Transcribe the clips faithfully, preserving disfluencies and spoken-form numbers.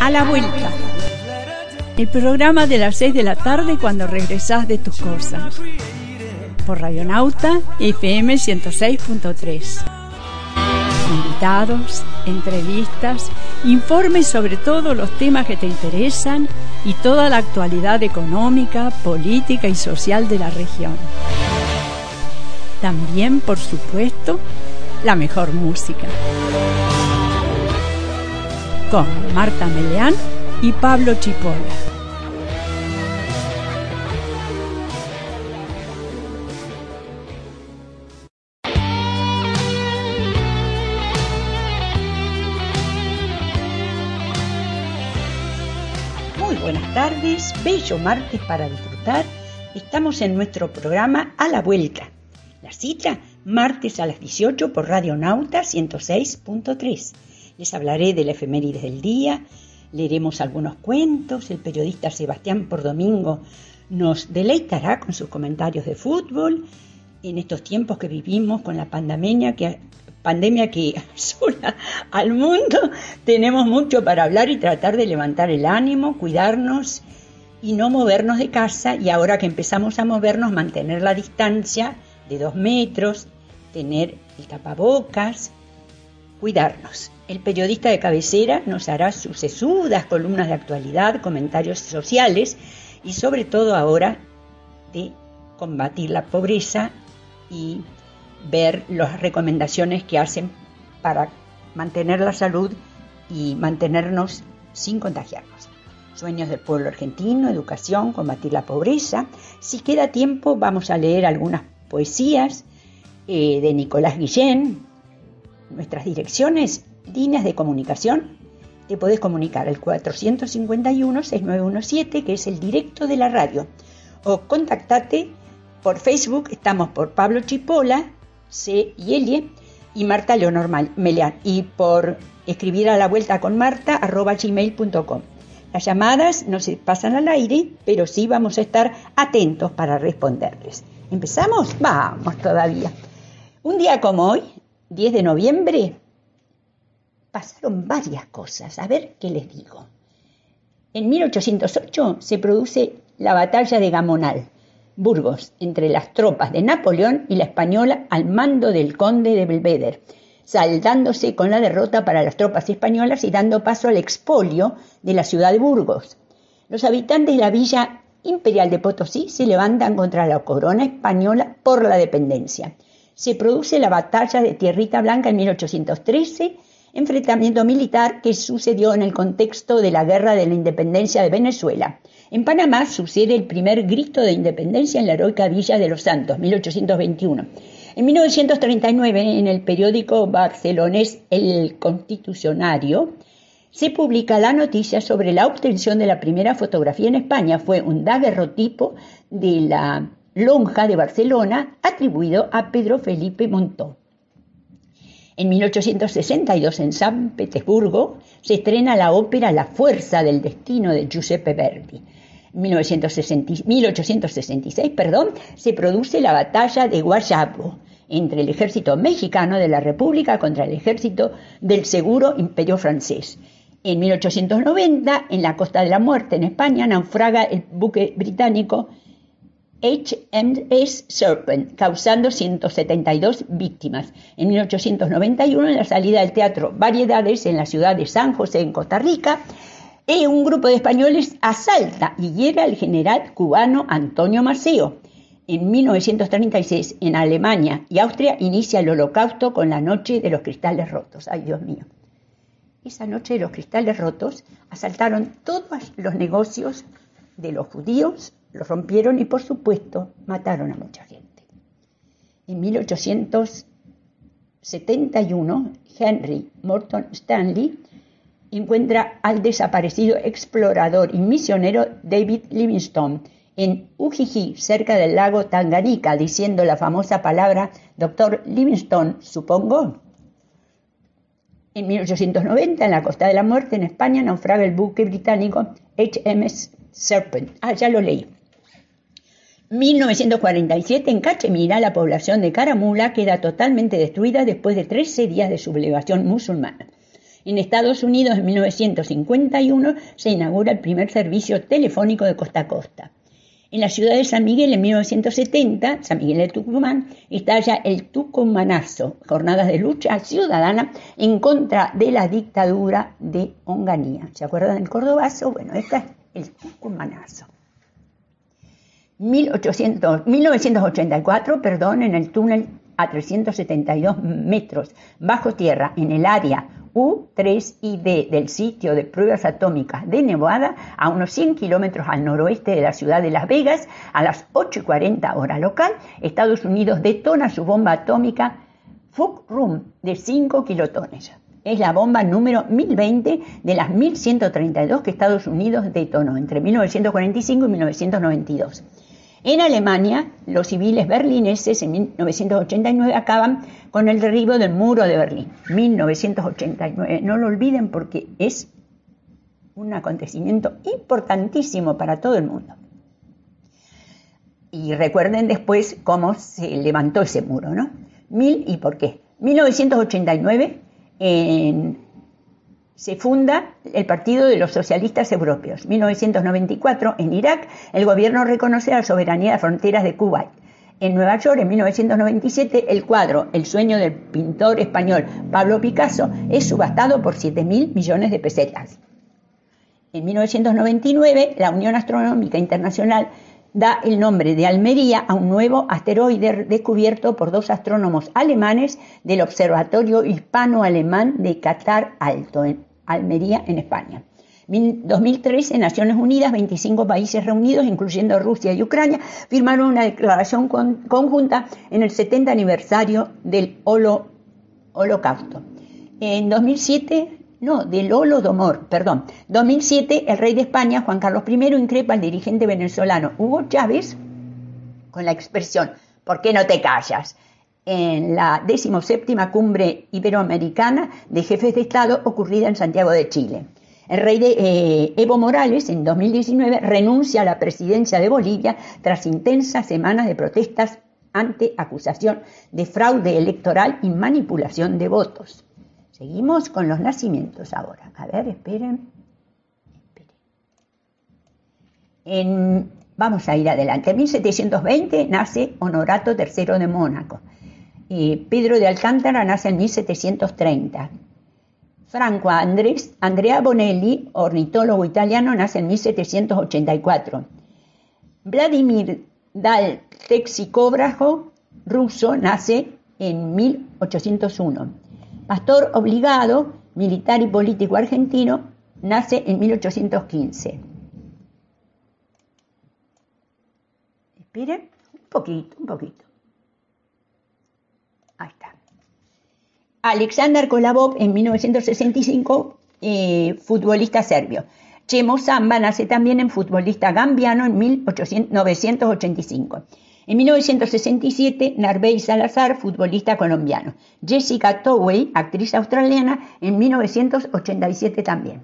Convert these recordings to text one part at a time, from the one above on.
A la vuelta. El programa de las seis de la tarde cuando regresás de tus cosas. Por Radionauta F M ciento seis punto tres. Invitados, entrevistas, informes sobre todos los temas que te interesan y toda la actualidad económica, política y social de la región. También, por supuesto, la mejor música. Con Marta Meleán y Pablo Chipola. Muy buenas tardes, bello martes para disfrutar. Estamos en nuestro programa A la Vuelta. La cita, martes a las dieciocho por Radionauta ciento seis punto tres. Les hablaré de la efemérides del día, leeremos algunos cuentos, el periodista Sebastián Pordomingo nos deleitará con sus comentarios de fútbol. En estos tiempos que vivimos con la pandemia que, pandemia que asola al mundo, tenemos mucho para hablar y tratar de levantar el ánimo, cuidarnos y no movernos de casa. Y ahora que empezamos a movernos, mantener la distancia de dos metros, tener el tapabocas, cuidarnos. El periodista de cabecera nos hará sus sesudas columnas de actualidad, comentarios sociales y sobre todo ahora de combatir la pobreza y ver las recomendaciones que hacen para mantener la salud y mantenernos sin contagiarnos. Sueños del pueblo argentino, educación, combatir la pobreza. Si queda tiempo vamos a leer algunas poesías eh, de Nicolás Guillén. Nuestras direcciones, líneas de comunicación, te podés comunicar al cuatrocientos cincuenta y uno, sesenta y nueve diecisiete, que es el directo de la radio, o contactate por Facebook, estamos por Pablo Chipola, C y L, y Marta Leonor Meleán, y por escribir a la vuelta con Marta, arroba gmail punto com. Las llamadas no se pasan al aire, pero sí vamos a estar atentos para responderles. ¿Empezamos? Vamos todavía. Un día como hoy, diez de noviembre, pasaron varias cosas. A ver qué les digo. En mil ochocientos ocho se produce la batalla de Gamonal, Burgos, entre las tropas de Napoleón y la española al mando del conde de Belvedere, saldándose con la derrota para las tropas españolas y dando paso al expolio de la ciudad de Burgos. Los habitantes de la villa imperial de Potosí se levantan contra la corona española por la dependencia. Se produce la batalla de Tierrita Blanca en mil ochocientos trece, enfrentamiento militar que sucedió en el contexto de la Guerra de la Independencia de Venezuela. En Panamá sucede el primer grito de independencia en la heroica Villa de los Santos, mil ochocientos veintiuno. En mil novecientos treinta y nueve, en el periódico barcelonés El Constitucionario, se publica la noticia sobre la obtención de la primera fotografía en España. Fue un daguerrotipo de la Lonja de Barcelona, atribuido a Pedro Felipe Montó. En mil ochocientos sesenta y dos, en San Petersburgo, se estrena la ópera La fuerza del destino de Giuseppe Verdi. En mil ochocientos sesenta y seis, perdón, se produce la batalla de Guayabo entre el ejército mexicano de la República contra el ejército del Seguro Imperio francés. En mil ochocientos noventa, en la Costa de la Muerte, en España, naufraga el buque británico H M S Serpent, causando ciento setenta y dos víctimas. En mil ochocientos noventa y uno, en la salida del Teatro Variedades, en la ciudad de San José, en Costa Rica, eh, un grupo de españoles asalta y hiere al general cubano Antonio Maceo. En mil novecientos treinta y seis, en Alemania y Austria, inicia el Holocausto con la Noche de los Cristales Rotos. ¡Ay, Dios mío! Esa Noche de los Cristales Rotos asaltaron todos los negocios de los judíos, los rompieron y, por supuesto, mataron a mucha gente. En mil ochocientos setenta y uno, Henry Morton Stanley encuentra al desaparecido explorador y misionero David Livingstone en Ujiji, cerca del lago Tanganica, diciendo la famosa palabra doctor Livingstone, supongo. En mil ochocientos noventa, en la Costa de la Muerte, en España, naufraga el buque británico H M S Serpent. Ah, ya lo leí. mil novecientos cuarenta y siete, en Cachemira, la población de Caramula queda totalmente destruida después de trece días de sublevación musulmana. En Estados Unidos, en mil novecientos cincuenta y uno, se inaugura el primer servicio telefónico de costa a costa. En la ciudad de San Miguel, en mil novecientos setenta, San Miguel de Tucumán, estalla el Tucumanazo, jornadas de lucha ciudadana en contra de la dictadura de Onganía. ¿Se acuerdan del Cordobazo? Bueno, este es el Tucumanazo. mil novecientos ochenta y cuatro, perdón, en el túnel a trescientos setenta y dos metros bajo tierra en el área U tres I D del sitio de pruebas atómicas de Nevada, a unos cien kilómetros al noroeste de la ciudad de Las Vegas, a las ocho y cuarenta hora local, Estados Unidos detona su bomba atómica Fukrum de cinco kilotones. Es la bomba número mil veinte de las mil ciento treinta y dos que Estados Unidos detonó entre mil novecientos cuarenta y cinco y mil novecientos noventa y dos. En Alemania, los civiles berlineses en mil novecientos ochenta y nueve acaban con el derribo del muro de Berlín. mil novecientos ochenta y nueve, no lo olviden porque es un acontecimiento importantísimo para todo el mundo. Y recuerden después cómo se levantó ese muro, ¿no? Mil y por qué. mil novecientos ochenta y nueve en se funda el Partido de los Socialistas Europeos. mil novecientos noventa y cuatro, en Irak, el gobierno reconoce la soberanía de las fronteras de Kuwait. En Nueva York, en mil novecientos noventa y siete, el cuadro El sueño del pintor español Pablo Picasso es subastado por siete mil millones de pesetas. En mil novecientos noventa y nueve, la Unión Astronómica Internacional da el nombre de Almería a un nuevo asteroide descubierto por dos astrónomos alemanes del Observatorio Hispano-Alemán de Catar Alto, en Almería, en España. dos mil trece, Naciones Unidas, veinticinco países reunidos, incluyendo Rusia y Ucrania, firmaron una declaración con, conjunta en el setenta aniversario del holo, Holocausto. En dos mil siete... No, del Holodomor, perdón. dos mil siete, el rey de España, Juan Carlos primero, increpa al dirigente venezolano Hugo Chávez con la expresión ¿por qué no te callas?, en la decimoséptima cumbre iberoamericana de jefes de Estado ocurrida en Santiago de Chile. El rey de eh, Evo Morales, en dos mil diecinueve, renuncia a la presidencia de Bolivia tras intensas semanas de protestas ante acusación de fraude electoral y manipulación de votos. Seguimos con los nacimientos ahora. A ver, esperen. esperen. En, vamos a ir adelante. En mil setecientos veinte nace Honorato tercero de Mónaco. Y Pedro de Alcántara nace en mil setecientos treinta. Franco Andrés, Andrea Bonelli, ornitólogo italiano, nace en mil setecientos ochenta y cuatro. Vladimir Dal Texicógrafo, ruso, nace en mil ochocientos uno. Pastor obligado, militar y político argentino, nace en mil ochocientos quince. Esperen, un poquito, un poquito. Ahí está. Alexander Kolarov, en mil novecientos sesenta y cinco, eh, futbolista serbio. Chemo Samba nace también en futbolista gambiano en mil novecientos ochenta y cinco. En mil novecientos sesenta y siete, Narvey Salazar, futbolista colombiano. Jessica Towey, actriz australiana, en mil novecientos ochenta y siete también.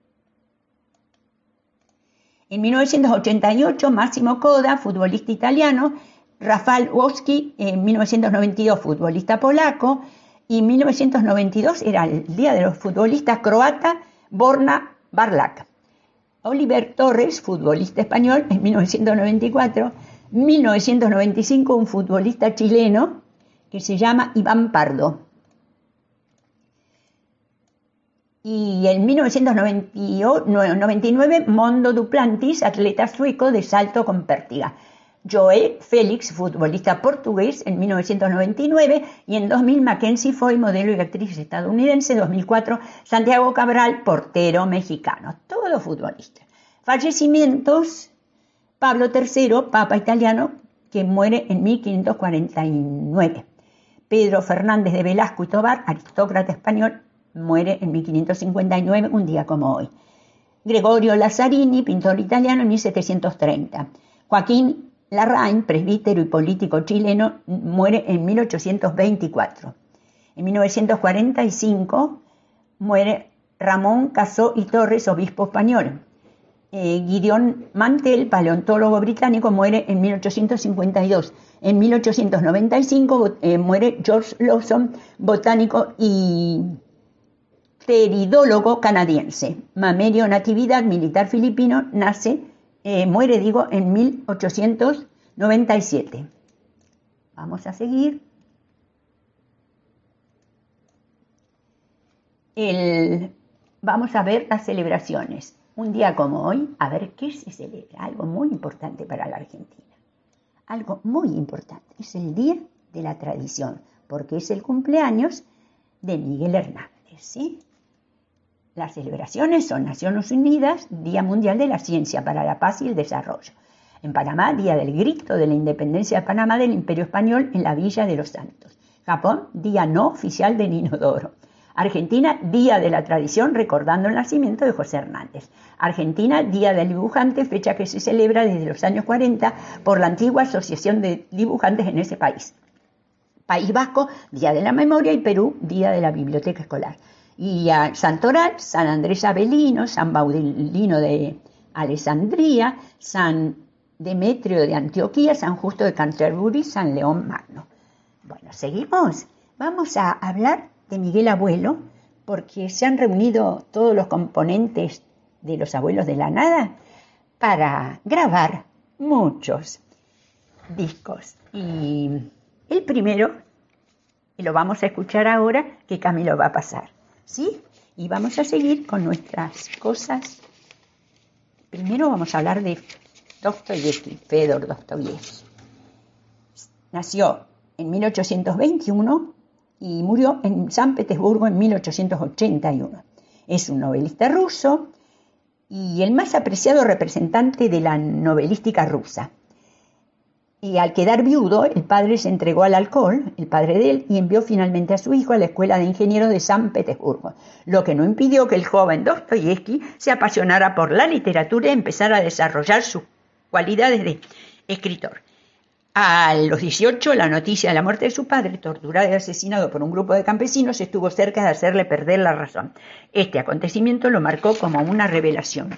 En mil novecientos ochenta y ocho, Massimo Coda, futbolista italiano. Rafał Woski, en mil novecientos noventa y dos, futbolista polaco. Y en mil novecientos noventa y dos era el Día de los Futbolistas croata, Borna Barlak. Oliver Torres, futbolista español, en mil novecientos noventa y cuatro. mil novecientos noventa y cinco, un futbolista chileno que se llama Iván Pardo. Y en mil novecientos noventa y nueve, Mondo Duplantis, atleta sueco de salto con pértiga. Joe Félix, futbolista portugués, en mil novecientos noventa y nueve. Y en dos mil, Mackenzie Foy, modelo y actriz estadounidense. dos mil cuatro, Santiago Cabral, portero mexicano. Todos futbolistas. Fallecimientos: Pablo tercero, papa italiano, que muere en mil quinientos cuarenta y nueve. Pedro Fernández de Velasco y Tobar, aristócrata español, muere en mil quinientos cincuenta y nueve, un día como hoy. Gregorio Lazzarini, pintor italiano, en mil setecientos treinta. Joaquín Larraín, presbítero y político chileno, muere en mil ochocientos veinticuatro. En mil novecientos cuarenta y cinco muere Ramón Casó y Torres, obispo español. Eh, Gideon Mantell, paleontólogo británico, muere en mil ochocientos cincuenta y dos. En mil ochocientos noventa y cinco eh, muere George Lawson, botánico y pteridólogo canadiense. Mamerio Natividad, militar filipino, nace, eh, muere, digo, en mil ochocientos noventa y siete. Vamos a seguir. El, vamos a ver las celebraciones. Un día como hoy, a ver qué se celebra. Algo muy importante para la Argentina. Algo muy importante. Es el Día de la Tradición, porque es el cumpleaños de Miguel Hernández, ¿sí? Las celebraciones son Naciones Unidas, Día Mundial de la Ciencia para la Paz y el Desarrollo. En Panamá, Día del Grito de la Independencia de Panamá del Imperio Español en la Villa de los Santos. Japón, Día no oficial del Inodoro. Argentina, Día de la Tradición, recordando el nacimiento de José Hernández. Argentina, Día del Dibujante, fecha que se celebra desde los años cuarenta por la antigua Asociación de Dibujantes en ese país. País Vasco, Día de la Memoria, y Perú, Día de la Biblioteca Escolar. Y a Santoral, San Andrés Avelino, San Baudilino de Alessandría, San Demetrio de Antioquía, San Justo de Canterbury, San León Magno. Bueno, seguimos. Vamos a hablar de Miguel Abuelo, porque se han reunido todos los componentes de los Abuelos de la Nada para grabar muchos discos. Y el primero, y lo vamos a escuchar ahora, que Camilo va a pasar, ¿sí? Y vamos a seguir con nuestras cosas. Primero vamos a hablar de Dostoyevsky, Fedor Dostoyevsky. Nació en mil ochocientos veintiuno y murió en San Petersburgo en mil ochocientos ochenta y uno. Es un novelista ruso y el más apreciado representante de la novelística rusa. Y al quedar viudo, el padre se entregó al alcohol, el padre de él, y envió finalmente a su hijo a la Escuela de Ingenieros de San Petersburgo, lo que no impidió que el joven Dostoyevsky se apasionara por la literatura y empezara a desarrollar sus cualidades de escritor. A los dieciocho, la noticia de la muerte de su padre, torturado y asesinado por un grupo de campesinos, estuvo cerca de hacerle perder la razón. Este acontecimiento lo marcó como una revelación.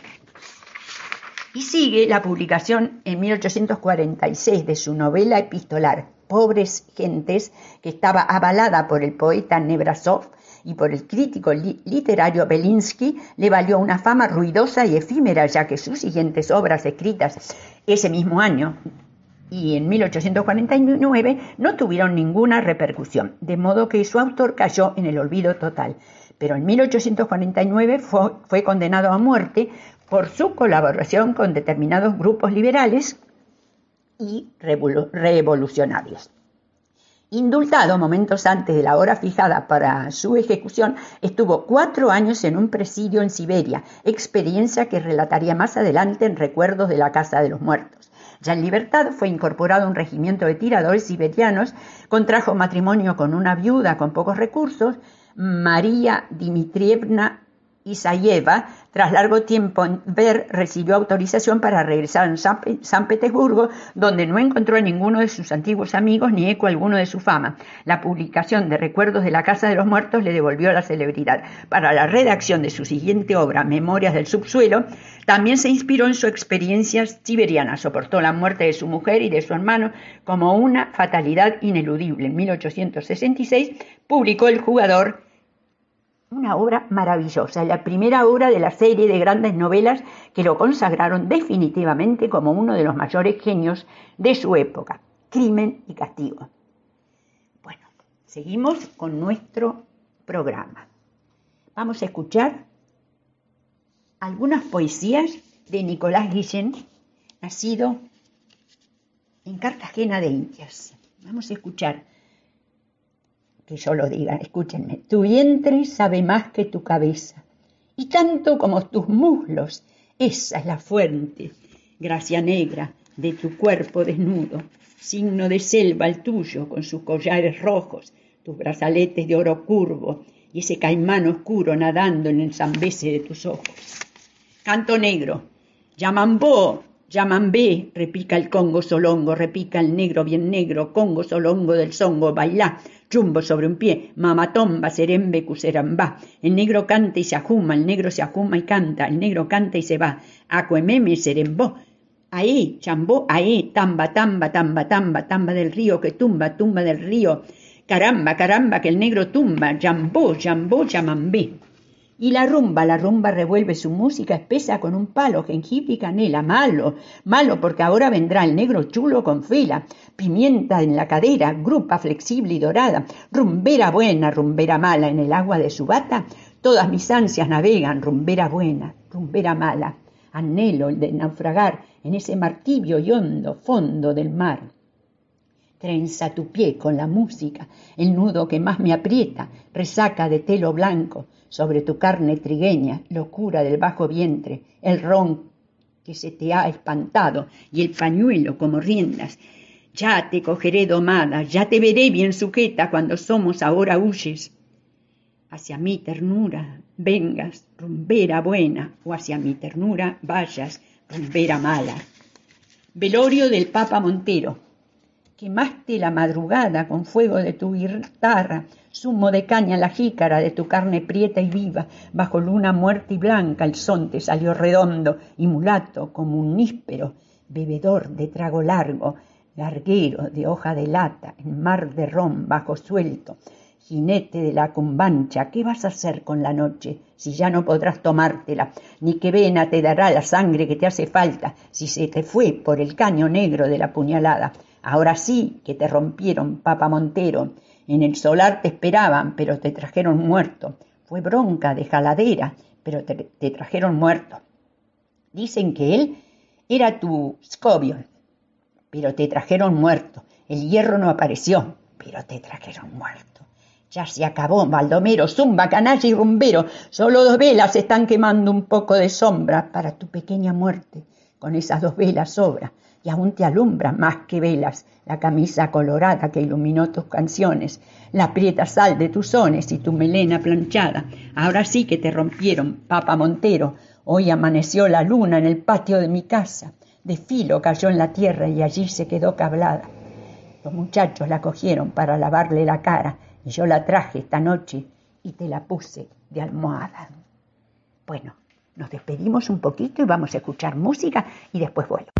Y sigue la publicación en mil ochocientos cuarenta y seis de su novela epistolar, Pobres Gentes, que estaba avalada por el poeta Nekrasov y por el crítico li- literario Belinsky, le valió una fama ruidosa y efímera, ya que sus siguientes obras escritas ese mismo año y en mil ochocientos cuarenta y nueve no tuvieron ninguna repercusión, de modo que su autor cayó en el olvido total. Pero en mil ochocientos cuarenta y nueve fue, fue condenado a muerte por su colaboración con determinados grupos liberales y revolu- revolucionarios. Indultado momentos antes de la hora fijada para su ejecución, estuvo cuatro años en un presidio en Siberia, experiencia que relataría más adelante en Recuerdos de la Casa de los Muertos. Ya en libertad fue incorporado a un regimiento de tiradores siberianos, contrajo matrimonio con una viuda con pocos recursos, María Dmitrievna Isayeva. Tras largo tiempo en Ver, recibió autorización para regresar a San, San Petersburgo, donde no encontró a ninguno de sus antiguos amigos ni eco alguno de su fama. La publicación de Recuerdos de la Casa de los Muertos le devolvió la celebridad. Para la redacción de su siguiente obra, Memorias del Subsuelo, también se inspiró en su experiencia siberiana. Soportó la muerte de su mujer y de su hermano como una fatalidad ineludible. En mil ochocientos sesenta y seis publicó El Jugador, una obra maravillosa, la primera obra de la serie de grandes novelas que lo consagraron definitivamente como uno de los mayores genios de su época, Crimen y Castigo. Bueno, seguimos con nuestro programa. Vamos a escuchar algunas poesías de Nicolás Guillén, nacido en Cartagena de Indias. Vamos a escuchar. Que yo lo diga, escúchenme. Tu vientre sabe más que tu cabeza, y tanto como tus muslos. Esa es la fuente, gracia negra, de tu cuerpo desnudo, signo de selva el tuyo, con sus collares rojos, tus brazaletes de oro curvo, y ese caimán oscuro nadando en el zambeze de tus ojos. Canto negro. Yamambó, Yamambé, repica el congo solongo, repica el negro bien negro, congo solongo del songo, bailá, chumbo sobre un pie, mamatomba, serembe, cuserambá. El negro canta y se ajuma, el negro se ajuma y canta, el negro canta y se va. Acuememe, serembó, ahí, chambó, ahí, tamba, tamba, tamba, tamba, tamba del río que tumba, tumba del río. Caramba, caramba, que el negro tumba, yambó, yambó, yamambé. Y la rumba, la rumba revuelve su música espesa con un palo, jengibre y canela. Malo, malo, porque ahora vendrá el negro chulo con fila, pimienta en la cadera, grupa flexible y dorada, rumbera buena, rumbera mala, en el agua de su bata, todas mis ansias navegan, rumbera buena, rumbera mala. Anhelo el de naufragar en ese mar tibio y hondo fondo del mar. Trenza tu pie con la música, el nudo que más me aprieta, resaca de telo blanco, sobre tu carne trigueña, locura del bajo vientre, el ron que se te ha espantado y el pañuelo como riendas. Ya te cogeré domada, ya te veré bien sujeta cuando somos ahora huyes. Hacia mi ternura vengas, rumbera buena, o hacia mi ternura vayas, rumbera mala. Velorio del Papa Montero. Quemaste la madrugada con fuego de tu guitarra, zumo de caña en la jícara de tu carne prieta y viva, bajo luna muerta y blanca el son te salió redondo y mulato como un níspero, bebedor de trago largo, larguero de hoja de lata, en mar de ron bajo suelto, jinete de la cumbancha, ¿qué vas a hacer con la noche si ya no podrás tomártela? Ni qué vena te dará la sangre que te hace falta si se te fue por el caño negro de la puñalada. Ahora sí que te rompieron, Papa Montero, en el solar te esperaban, pero te trajeron muerto. Fue bronca de jaladera, pero te, te trajeron muerto. Dicen que él era tu Scovion, pero te trajeron muerto. El hierro no apareció, pero te trajeron muerto. Ya se acabó, Baldomero, zumba, canalla y rumbero. Solo dos velas están quemando un poco de sombra para tu pequeña muerte. Con esas dos velas sobra. Y aún te alumbra más que velas la camisa colorada que iluminó tus canciones, la prieta sal de tus sones y tu melena planchada. Ahora sí que te rompieron, Papa Montero. Hoy amaneció la luna en el patio de mi casa. De filo cayó en la tierra y allí se quedó cablada. Los muchachos la cogieron para lavarle la cara y yo la traje esta noche y te la puse de almohada. Bueno, nos despedimos un poquito y vamos a escuchar música y después vuelvo.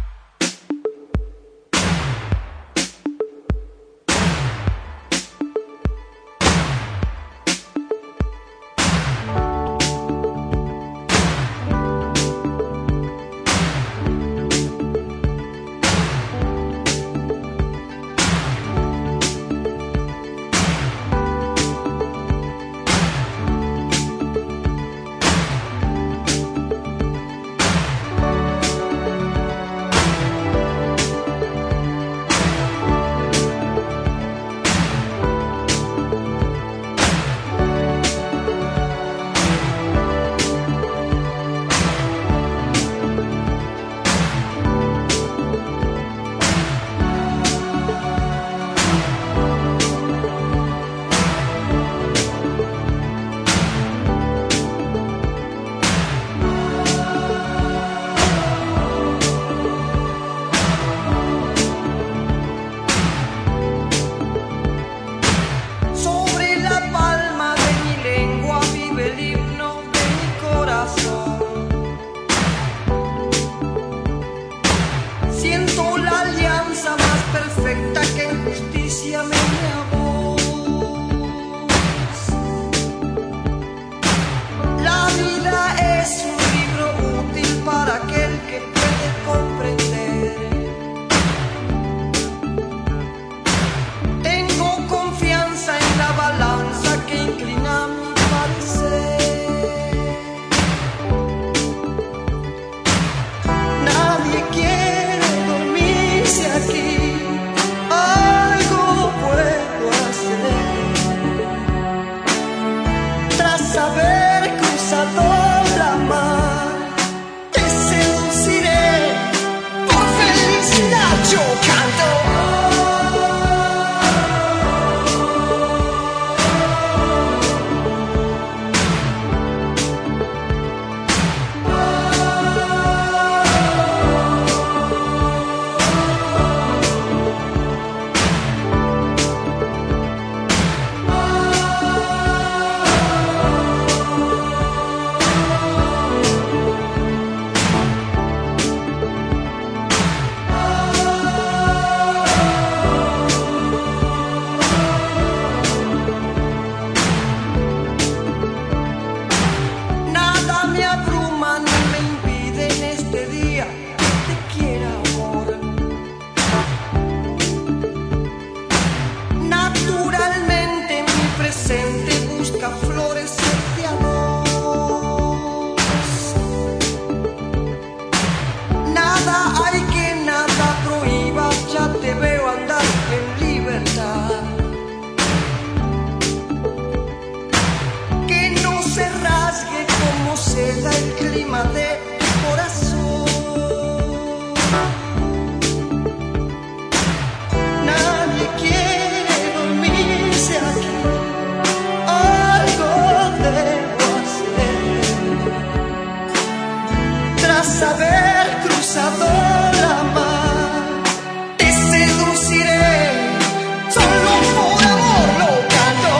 encima de tu corazón. Nadie quiere dormirse aquí, algo debo hacer. Tras haber cruzado la mar, te seduciré, solo por amor loca no.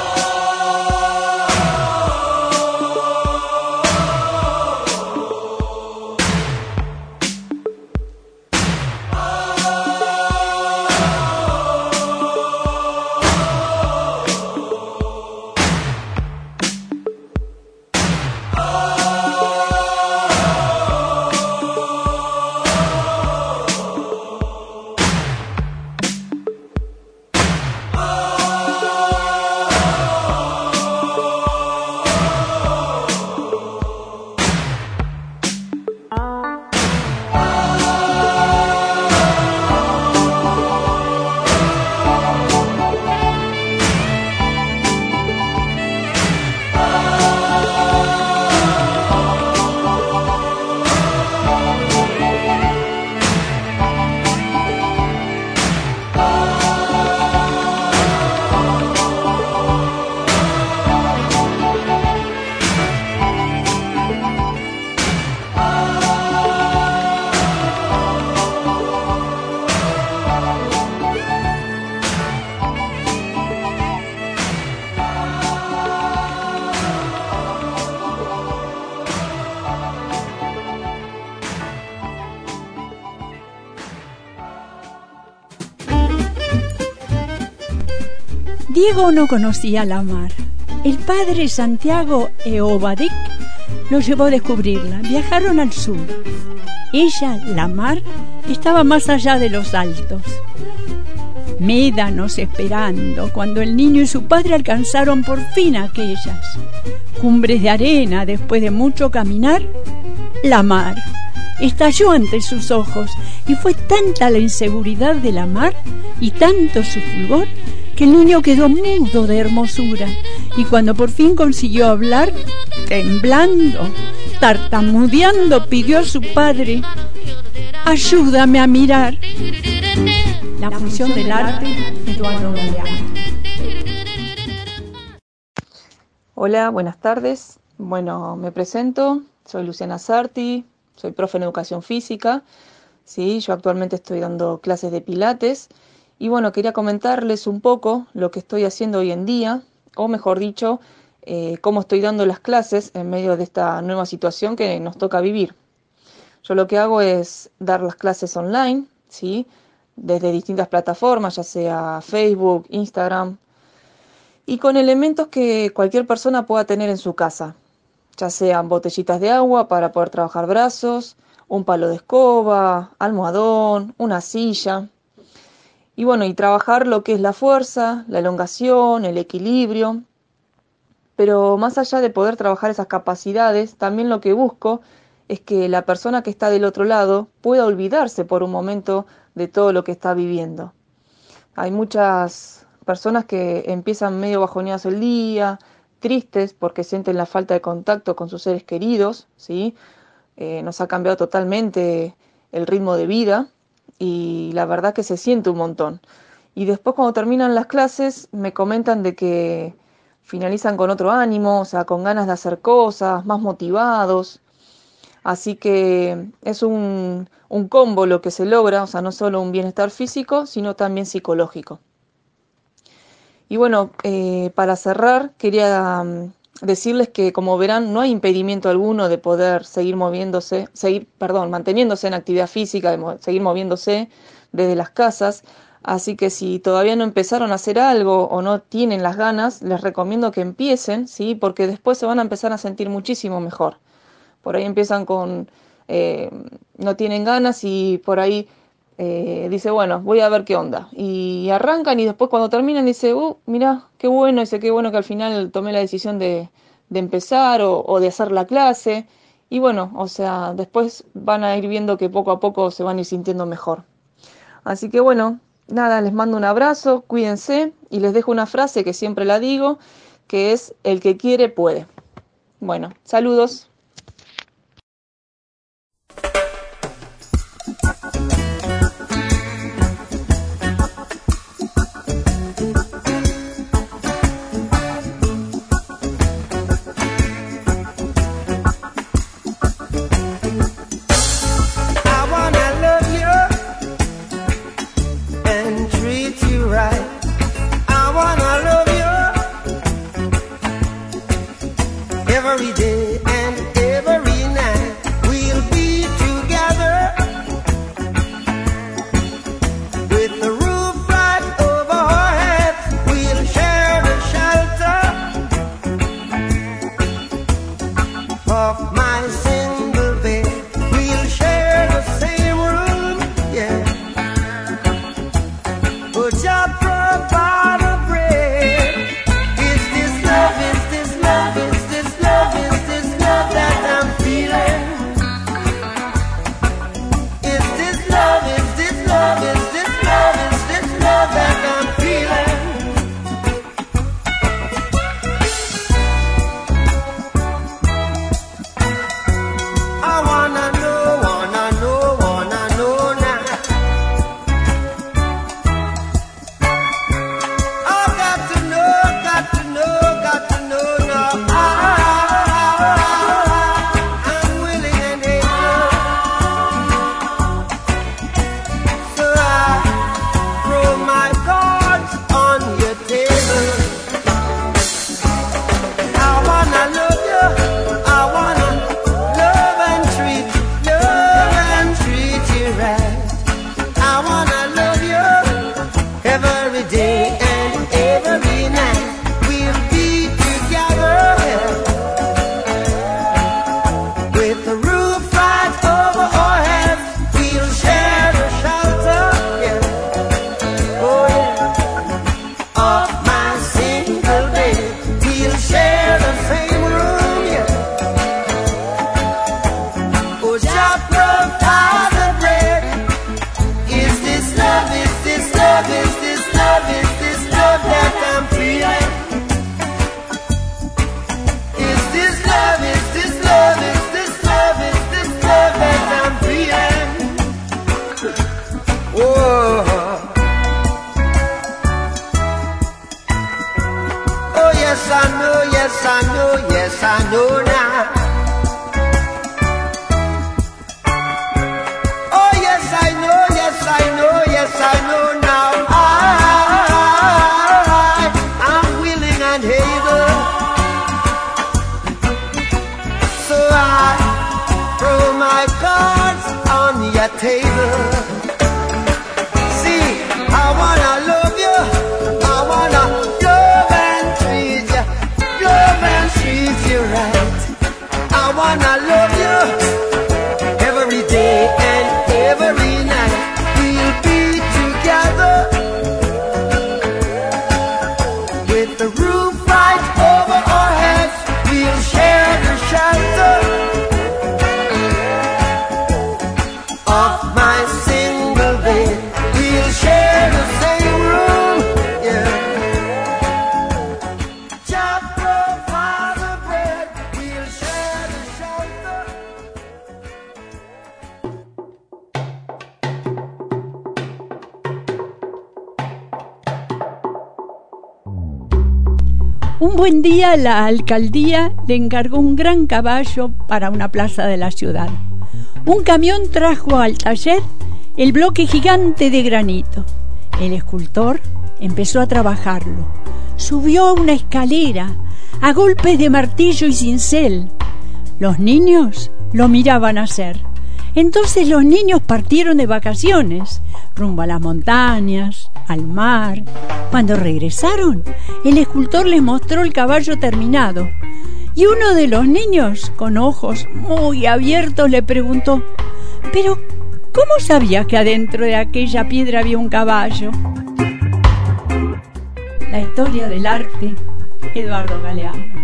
Diego no conocía la mar. El padre Santiago Eobadik lo llevó a descubrirla. Viajaron al sur. Ella, la mar, estaba más allá de los altos. Médanos esperando cuando el niño y su padre alcanzaron por fin aquellas cumbres de arena. Después de mucho caminar, la mar estalló ante sus ojos y fue tanta la inseguridad de la mar y tanto su fulgor que el niño quedó mudo de hermosura, y cuando por fin consiguió hablar, temblando, tartamudeando, pidió a su padre: ayúdame a mirar. La función del arte, Eduardo Galeano. Hola, buenas tardes. Bueno, me presento, soy Luciana Sarti, soy profe en educación física. Sí, yo actualmente estoy dando clases de pilates. Y bueno, quería comentarles un poco lo que estoy haciendo hoy en día, o mejor dicho, eh, cómo estoy dando las clases en medio de esta nueva situación que nos toca vivir. Yo lo que hago es dar las clases online, ¿sí? Desde distintas plataformas, ya sea Facebook, Instagram, y con elementos que cualquier persona pueda tener en su casa, ya sean botellitas de agua para poder trabajar brazos, un palo de escoba, almohadón, una silla. Y bueno, y trabajar lo que es la fuerza, la elongación, el equilibrio. Pero más allá de poder trabajar esas capacidades, también lo que busco es que la persona que está del otro lado pueda olvidarse por un momento de todo lo que está viviendo. Hay muchas personas que empiezan medio bajoneadas el día, tristes porque sienten la falta de contacto con sus seres queridos, ¿sí? Eh, nos ha cambiado totalmente el ritmo de vida. Y la verdad que se siente un montón. Y después cuando terminan las clases me comentan de que finalizan con otro ánimo, o sea, con ganas de hacer cosas, más motivados. Así que es un, un combo lo que se logra, o sea, no solo un bienestar físico, sino también psicológico. Y bueno, eh, para cerrar, quería um, decirles que, como verán, no hay impedimento alguno de poder seguir moviéndose, seguir, perdón, manteniéndose en actividad física, de mo- seguir moviéndose desde las casas. Así que si todavía no empezaron a hacer algo o no tienen las ganas, les recomiendo que empiecen, ¿sí? Porque después se van a empezar a sentir muchísimo mejor. Por ahí empiezan con, eh, no tienen ganas y por ahí eh, dice, bueno, voy a ver qué onda. Y arrancan y después cuando terminan dice, uh, mirá, qué bueno, dice, qué bueno que al final tomé la decisión de, de empezar o, o de hacer la clase. Y bueno, o sea, después van a ir viendo que poco a poco se van a ir sintiendo mejor. Así que bueno, nada, les mando un abrazo, cuídense y les dejo una frase que siempre la digo, que es: el que quiere puede. Bueno, saludos. table. See, I wanna love you, I wanna love and treat you, love and treat you right. I wanna love you every day and every night. We'll be together with the roof right over our heads. We'll share the shelter of my single bed. We'll share the same room, yeah. Just provide the bread. We'll share the shelter. Un buen día la alcaldía le encargó un gran caballo para una plaza de la ciudad. Un camión trajo al taller el bloque gigante de granito. El escultor empezó a trabajarlo. Subió a una escalera a golpes de martillo y cincel. Los niños lo miraban hacer. Entonces los niños partieron de vacaciones, rumbo a las montañas, al mar. Cuando regresaron, el escultor les mostró el caballo terminado. Y uno de los niños, con ojos muy abiertos, le preguntó: «¿Pero cómo sabías que adentro de aquella piedra había un caballo?». La historia del arte, Eduardo Galeano.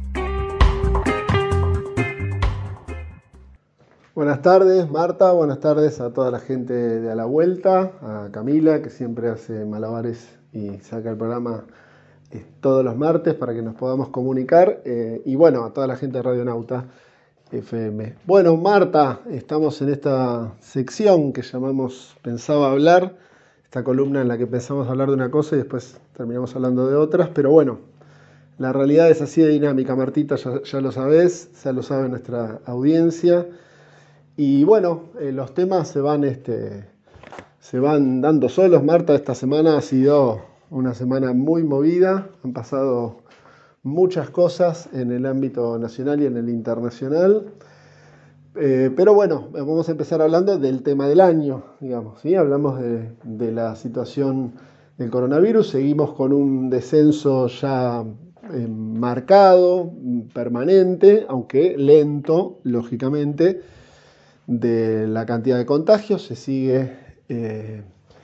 Buenas tardes, Marta. Buenas tardes a toda la gente de A la Vuelta, a Camila, que siempre hace malabares y saca el programa eh, todos los martes para que nos podamos comunicar. Eh, y bueno, a toda la gente de Radionauta F M. Bueno, Marta, estamos en esta sección que llamamos Pensaba Hablar, esta columna en la que pensamos hablar de una cosa y después terminamos hablando de otras, pero bueno, la realidad es así de dinámica, Martita, ya, ya lo sabés, ya lo sabe nuestra audiencia. Y bueno, eh, los temas se van, este, se van dando solos. Marta, esta semana ha sido una semana muy movida. Han pasado muchas cosas en el ámbito nacional y en el internacional. Eh, pero bueno, vamos a empezar hablando del tema del año, digamos, ¿sí? Hablamos de, de la situación del coronavirus. Seguimos con un descenso ya eh, marcado, permanente, aunque lento, lógicamente, de la cantidad de contagios. Se sigue eh,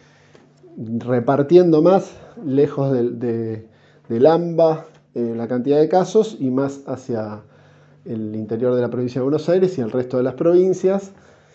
repartiendo más lejos de, de, del AMBA eh, la cantidad de casos y más hacia el interior de la provincia de Buenos Aires y el resto de las provincias.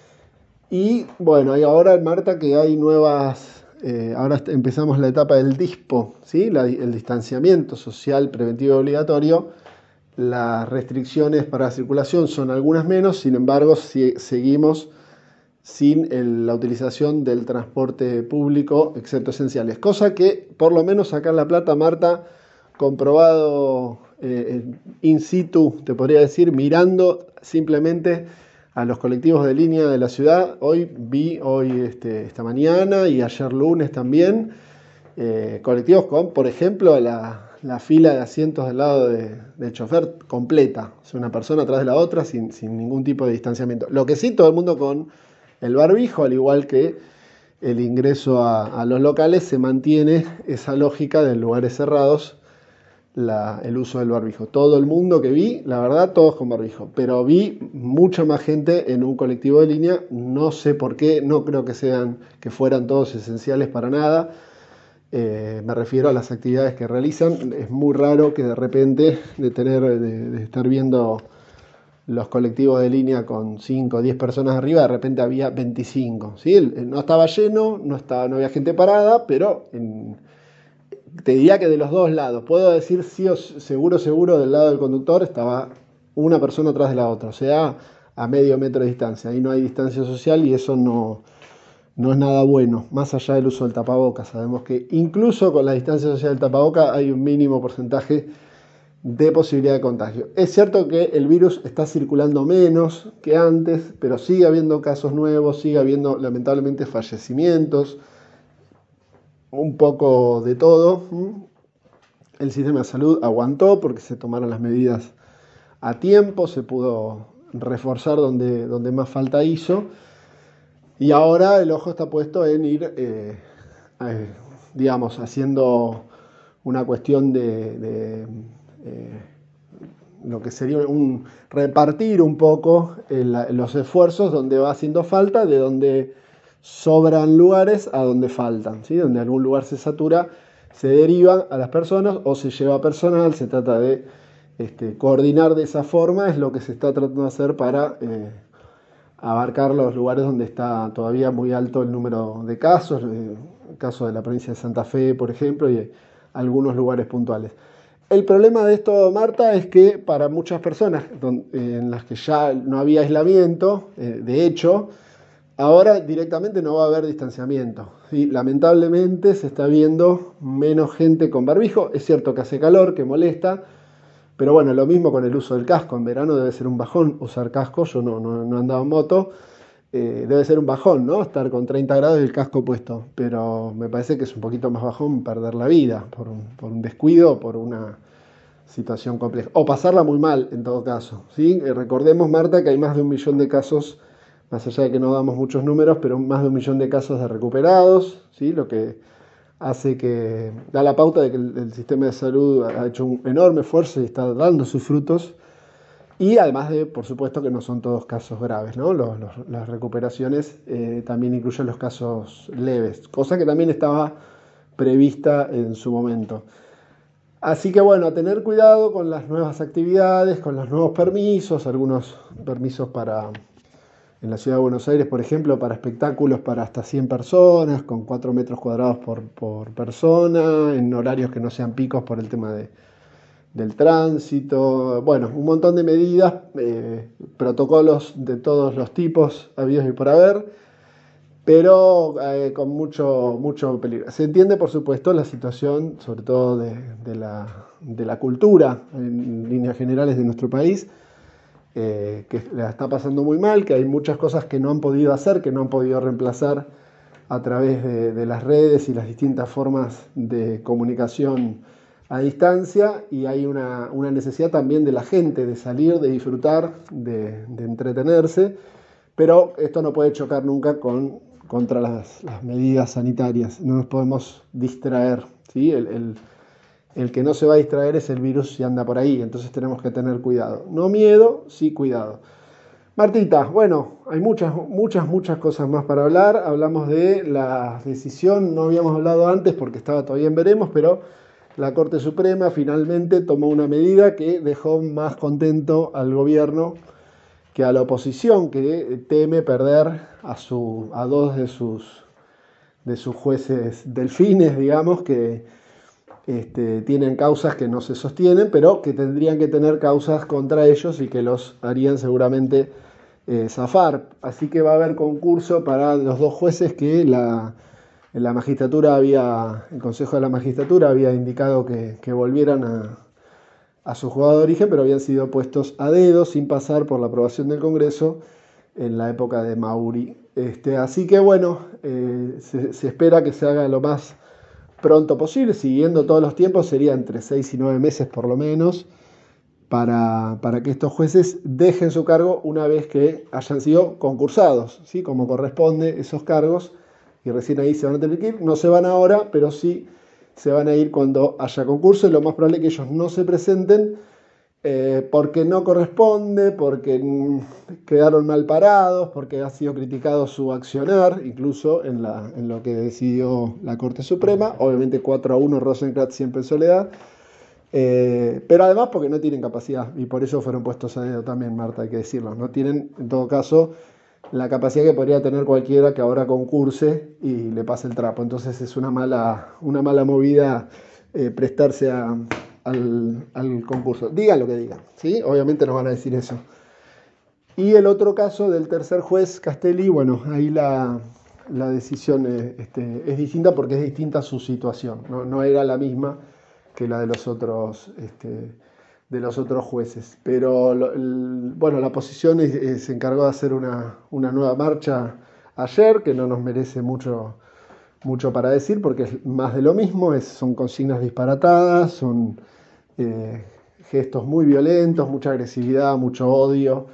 Y bueno, hay ahora, Marta, que hay nuevas, eh, ahora empezamos la etapa del DISPO, ¿sí? La, el distanciamiento social preventivo obligatorio. Las restricciones para la circulación son algunas menos, sin embargo, si, seguimos sin el, la utilización del transporte público, excepto esenciales. Cosa que, por lo menos acá en La Plata, Marta, comprobado eh, in situ, te podría decir, mirando simplemente a los colectivos de línea de la ciudad. Hoy vi, hoy este, esta mañana y ayer lunes también, eh, colectivos con, por ejemplo, la... la fila de asientos del lado de, del chofer completa, o sea, una persona atrás de la otra sin, sin ningún tipo de distanciamiento. Lo que sí, todo el mundo con el barbijo, al igual que el ingreso a, a los locales, se mantiene esa lógica de lugares cerrados, la, el uso del barbijo. Todo el mundo que vi, la verdad, todos con barbijo, pero vi mucha más gente en un colectivo de línea, no sé por qué, no creo que sean, que fueran todos esenciales para nada. Eh, me refiero a las actividades que realizan. Es muy raro que de repente de tener de, de estar viendo los colectivos de línea con cinco o diez personas arriba, de repente había veinticinco, ¿sí? No estaba lleno, no, estaba, no había gente parada, pero en, te diría que de los dos lados, puedo decir sí o seguro, seguro del lado del conductor estaba una persona atrás de la otra, o sea, a medio metro de distancia. Ahí no hay distancia social y eso no... no es nada bueno, más allá del uso del tapabocas. Sabemos que incluso con la distancia social del tapabocas hay un mínimo porcentaje de posibilidad de contagio. Es cierto que el virus está circulando menos que antes, pero sigue habiendo casos nuevos, sigue habiendo lamentablemente fallecimientos, un poco de todo. El sistema de salud aguantó porque se tomaron las medidas a tiempo, se pudo reforzar donde, donde más falta hizo. Y ahora el ojo está puesto en ir, eh, eh, digamos, haciendo una cuestión de, de eh, lo que sería un repartir un poco el, los esfuerzos donde va haciendo falta, de donde sobran lugares a donde faltan, ¿sí? Donde algún lugar se satura, se derivan a las personas o se lleva personal, se trata de este, coordinar de esa forma, es lo que se está tratando de hacer para eh, abarcar los lugares donde está todavía muy alto el número de casos, el caso de la provincia de Santa Fe, por ejemplo, y algunos lugares puntuales. El problema de esto, Marta, es que para muchas personas en las que ya no había aislamiento, de hecho, ahora directamente no va a haber distanciamiento, ¿sí? Lamentablemente se está viendo menos gente con barbijo. Es cierto que hace calor, que molesta, pero bueno, lo mismo con el uso del casco. En verano debe ser un bajón usar casco. Yo no, no, no he andado en moto. Eh, debe ser un bajón, ¿no? Estar con treinta grados y el casco puesto. Pero me parece que es un poquito más bajón perder la vida por un, por un descuido, por una situación compleja. O pasarla muy mal, en todo caso, ¿sí? Eh, recordemos, Marta, que hay más de un millón de casos, más allá de que no damos muchos números, pero más de un millón de casos de recuperados, ¿sí? Lo que hace que da la pauta de que el, el sistema de salud ha hecho un enorme esfuerzo y está dando sus frutos. Y además de, por supuesto, que no son todos casos graves, ¿no? Los, los, las recuperaciones eh, también incluyen los casos leves, cosa que también estaba prevista en su momento. Así que bueno, a tener cuidado con las nuevas actividades, con los nuevos permisos, algunos permisos para, en la ciudad de Buenos Aires, por ejemplo, para espectáculos para hasta cien personas, con cuatro metros cuadrados por, por persona, en horarios que no sean picos por el tema de del tránsito, bueno, un montón de medidas, eh, protocolos de todos los tipos habidos y por haber, pero eh, con mucho, mucho peligro. Se entiende, por supuesto, la situación, sobre todo de, de, la, de la cultura, en líneas generales de nuestro país, eh, que la está pasando muy mal, que hay muchas cosas que no han podido hacer, que no han podido reemplazar a través de, de las redes y las distintas formas de comunicación a distancia, y hay una, una necesidad también de la gente de salir, de disfrutar, de, de entretenerse, pero esto no puede chocar nunca con, contra las, las medidas sanitarias, no nos podemos distraer, ¿sí? El, el, el que no se va a distraer es el virus si anda por ahí, entonces tenemos que tener cuidado. No miedo, sí cuidado. Martita, bueno, hay muchas, muchas, muchas cosas más para hablar. Hablamos de la decisión, no habíamos hablado antes porque estaba todavía en veremos, pero la Corte Suprema finalmente tomó una medida que dejó más contento al gobierno que a la oposición, que teme perder a, su, a dos de sus, de sus jueces delfines, digamos, que este, tienen causas que no se sostienen, pero que tendrían que tener causas contra ellos y que los harían seguramente eh, zafar. Así que va a haber concurso para los dos jueces que la... La magistratura había, el Consejo de la Magistratura había indicado que, que volvieran a, a su juzgado de origen, pero habían sido puestos a dedo sin pasar por la aprobación del Congreso en la época de Mauri. Este, así que bueno, eh, se, se espera que se haga lo más pronto posible, siguiendo todos los tiempos, sería entre seis y nueve meses por lo menos, para, para que estos jueces dejen su cargo una vez que hayan sido concursados, ¿sí? Como corresponde esos cargos. Y recién ahí se van a tener que ir, no se van ahora, pero sí se van a ir cuando haya concurso, y lo más probable es que ellos no se presenten eh, porque no corresponde, porque quedaron mal parados, porque ha sido criticado su accionar, incluso en, la, en lo que decidió la Corte Suprema, obviamente cuatro a uno Rosenkrantz siempre en soledad, eh, pero además porque no tienen capacidad, y por eso fueron puestos a dedo también, Marta, hay que decirlo, no tienen en todo caso la capacidad que podría tener cualquiera que ahora concurse y le pase el trapo. Entonces es una mala, una mala movida eh, prestarse a, al, al concurso. Digan lo que digan, ¿sí? Obviamente nos van a decir eso. Y el otro caso del tercer juez, Castelli, bueno, ahí la, la decisión es, este, es distinta porque es distinta su situación, ¿no? No era la misma que la de los otros... Este, de los otros jueces, pero el, bueno, la oposición es, es, se encargó de hacer una, una nueva marcha ayer, que no nos merece mucho, mucho para decir, porque es más de lo mismo, es, son consignas disparatadas, son eh, gestos muy violentos, mucha agresividad, mucho odio,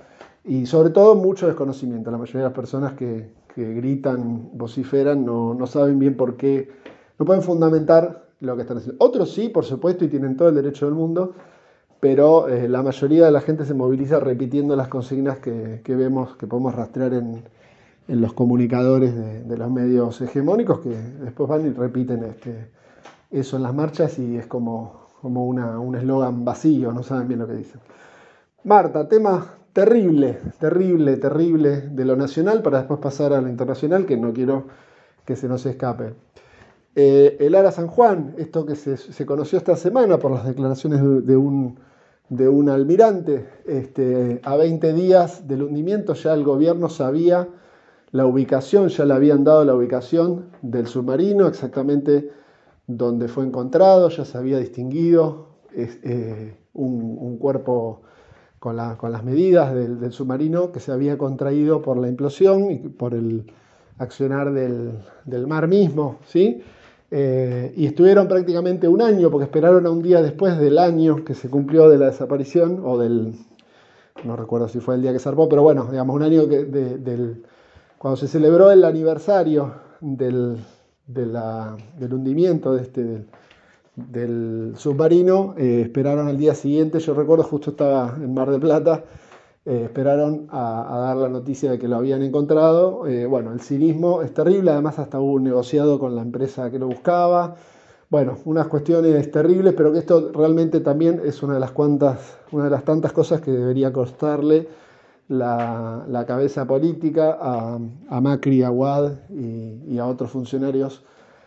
y sobre todo mucho desconocimiento. La mayoría de las personas que, que gritan, vociferan, no, no saben bien por qué, no pueden fundamentar lo que están haciendo. Otros sí, por supuesto, y tienen todo el derecho del mundo, pero eh, la mayoría de la gente se moviliza repitiendo las consignas que, que vemos, que podemos rastrear en, en los comunicadores de, de los medios hegemónicos, que después van y repiten este, eso en las marchas y es como, como una, un eslogan vacío, no saben bien lo que dicen. Marta, tema terrible, terrible, terrible de lo nacional para después pasar a lo internacional, que no quiero que se nos escape. Eh, el Ara San Juan, esto que se, se conoció esta semana por las declaraciones de, de, un, de un almirante, este, a veinte días del hundimiento ya el gobierno sabía la ubicación, ya le habían dado la ubicación del submarino, exactamente donde fue encontrado, ya se había distinguido es, eh, un, un cuerpo con, la, con las medidas del, del submarino que se había contraído por la implosión y por el accionar del, del mar mismo, ¿sí? Eh, y estuvieron prácticamente un año, porque esperaron a un día después del año que se cumplió de la desaparición, o del, no recuerdo si fue el día que zarpó, pero bueno, digamos un año que, de, del, cuando se celebró el aniversario del, de la, del hundimiento de este, del, del submarino, eh, esperaron al día siguiente, yo recuerdo justo estaba en Mar del Plata, Eh, esperaron a, a dar la noticia de que lo habían encontrado. Eh, bueno, el cinismo es terrible, además hasta hubo un negociado con la empresa que lo buscaba. Bueno, unas cuestiones terribles, pero que esto realmente también es una de las cuantas, una de las tantas cosas que debería costarle la, la cabeza política a, a Macri, a Wad y, y a otros funcionarios,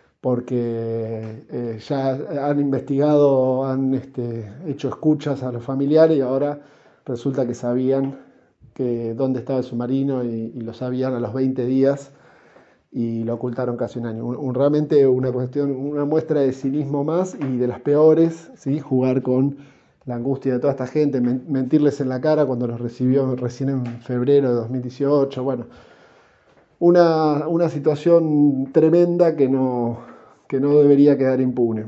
porque eh, ya han investigado, han este, hecho escuchas a los familiares y ahora resulta que sabían que dónde estaba el submarino y, y lo sabían a los veinte días y lo ocultaron casi un año. Un, un, realmente una cuestión, una muestra de cinismo más y de las peores, ¿sí? Jugar con la angustia de toda esta gente, men- mentirles en la cara cuando los recibió recién en febrero de dos mil dieciocho. Bueno, una, una situación tremenda que no, que no debería quedar impune.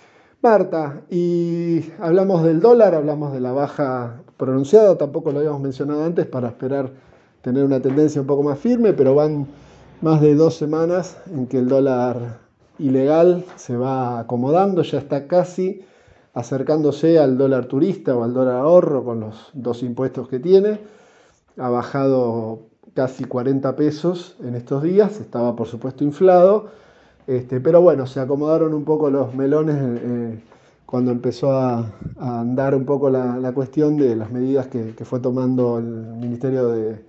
Marta, y hablamos del dólar, hablamos de la baja pronunciada, tampoco lo habíamos mencionado antes para esperar tener una tendencia un poco más firme, pero van más de dos semanas en que el dólar ilegal se va acomodando, ya está casi acercándose al dólar turista o al dólar ahorro con los dos impuestos que tiene. Ha bajado casi cuarenta pesos en estos días, estaba por supuesto inflado. Este, pero bueno, se acomodaron un poco los melones eh, cuando empezó a, a andar un poco la, la cuestión de las medidas que, que fue tomando el Ministerio de,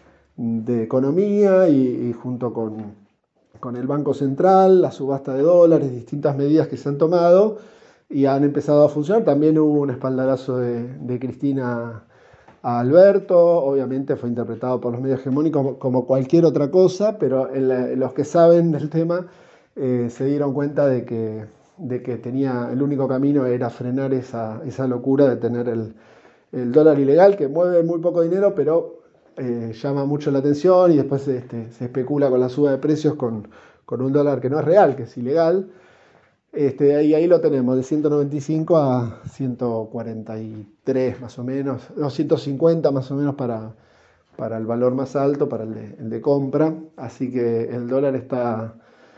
de Economía y, y junto con, con el Banco Central, la subasta de dólares, distintas medidas que se han tomado y han empezado a funcionar. También hubo un espaldarazo de, de Cristina a Alberto, obviamente fue interpretado por los medios hegemónicos como, como cualquier otra cosa, pero en la, en los que saben del tema Eh, se dieron cuenta de que, de que tenía, el único camino era frenar esa, esa locura de tener el, el dólar ilegal, que mueve muy poco dinero, pero eh, llama mucho la atención y después este, se especula con la suba de precios con, con un dólar que no es real, que es ilegal. Este, y ahí lo tenemos, de ciento noventa y cinco a ciento cuarenta y tres más o menos, no, ciento cincuenta más o menos para, para el valor más alto, para el de, el de compra. Así que el dólar está...